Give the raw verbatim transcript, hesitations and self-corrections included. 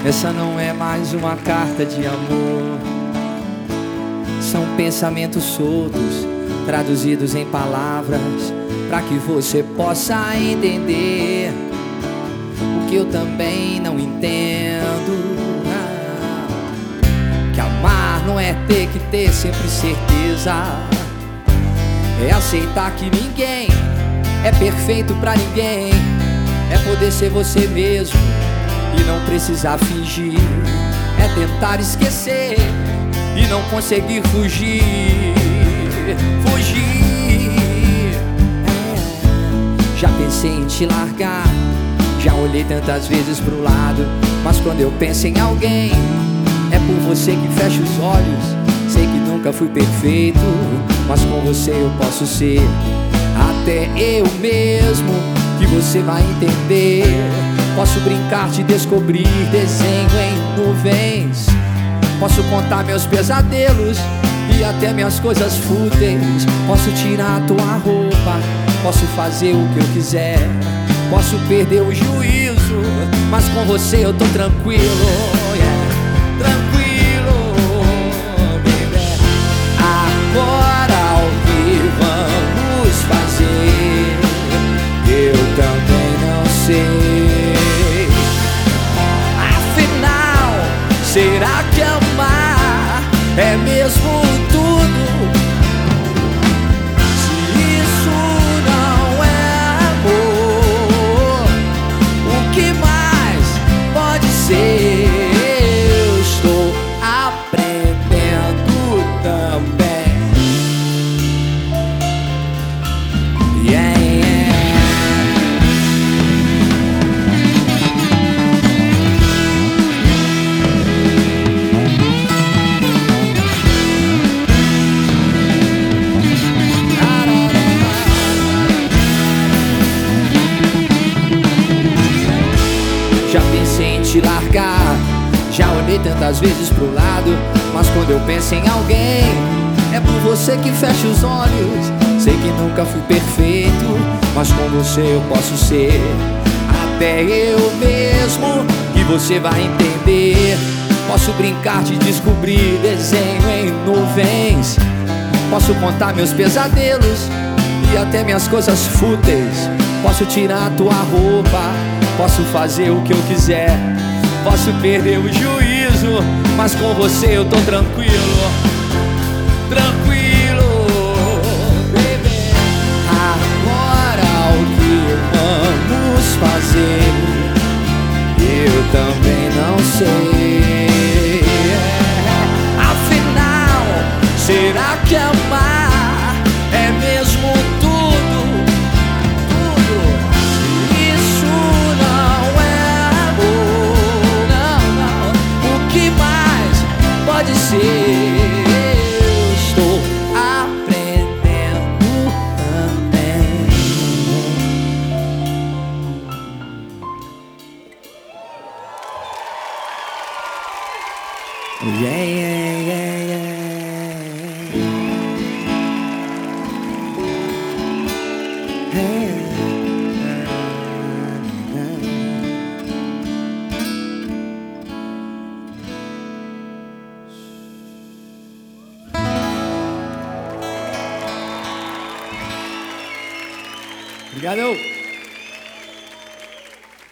Essa não é mais uma carta de amor. São pensamentos soltos, traduzidos em palavras, pra que você possa entender o que eu também não entendo. Ah, que amar não é ter que ter sempre certeza, é aceitar que ninguém é perfeito pra ninguém, é poder ser você mesmo e não precisar fingir, é tentar esquecer e não conseguir fugir. Fugir. É. Já pensei em te largar, já olhei tantas vezes pro lado, mas quando eu penso em alguém, é por você que fecho os olhos. Sei que nunca fui perfeito, mas com você eu posso ser até eu mesmo, que você vai entender. Posso brincar, te descobrir, desenho em nuvens. Posso contar meus pesadelos e até minhas coisas fúteis. Posso tirar a tua roupa, posso fazer o que eu quiser. Posso perder o juízo, mas com você eu tô tranquilo, yeah. Tranquilo, baby. Agora o que vamos fazer, eu também não sei. Afinal, será que amar é mesmo tudo? Se isso não é amor, o que mais pode ser? Eu estou aprendendo também. Yeah, yeah. Já pensei em te largar, já olhei tantas vezes pro lado, mas quando eu penso em alguém, é por você que fecho os olhos. Sei que nunca fui perfeito, mas com você eu posso ser até eu mesmo, que você vai entender. Posso brincar, te descobrir, desenho em nuvens. Posso contar meus pesadelos e até minhas coisas fúteis. Posso tirar a tua roupa, posso fazer o que eu quiser. Posso perder o juízo, mas com você eu tô tranquilo. Tranquilo, baby. Agora o que vamos fazer, eu também não sei. Afinal, será que amar é mesmo tudo? Pode ser, eu estou aprendendo também. Yeah, yeah, yeah, yeah. Hey. Obrigado.